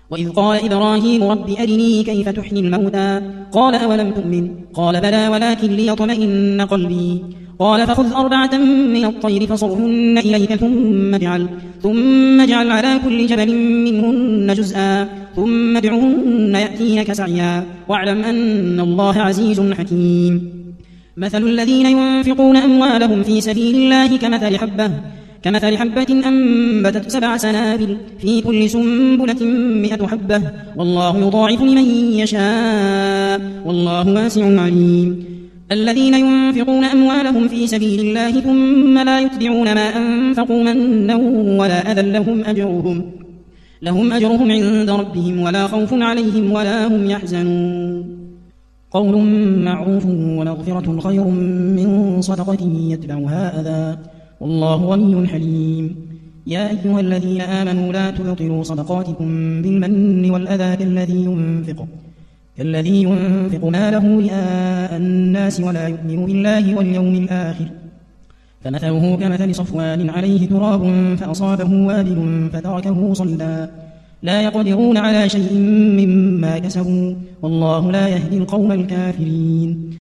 وإذ قال إبراهيم رب أرني كيف تحيي الموتى قال أولم تؤمن قال بلى ولكن ليطمئن قلبي قال فخذ 4 من الطير فصرهن إليك ثم اجعل على كل جبل منهن جزءا ثم ادعهن يأتينك سعيا واعلم أن الله عزيز حكيم مثل الذين ينفقون أموالهم في سبيل الله كمثل حبة أنبتت 7 سنابل في كل سنبلة 100 حبة والله يضاعف لمن يشاء والله واسع عليم الذين ينفقون أموالهم في سبيل الله ثم لا يتبعون ما أنفقوا منا ولا أذى لهم أجرهم عند ربهم ولا خوف عليهم ولا هم يحزنون قول معروف ومغفرة خير من صدقة يتبعها أذى والله غني حليم يا أيها الذين آمنوا لا تبطلوا صدقاتكم بالمن والأذى كالذي ينفق ماله رئاء الناس ولا يؤمن بالله واليوم الآخر فمثله كمثل صفوان عليه تراب فأصابه وابل فتركه صلدا لا يقدرون على شيء مما كسبوا والله لا يهدي القوم الكافرين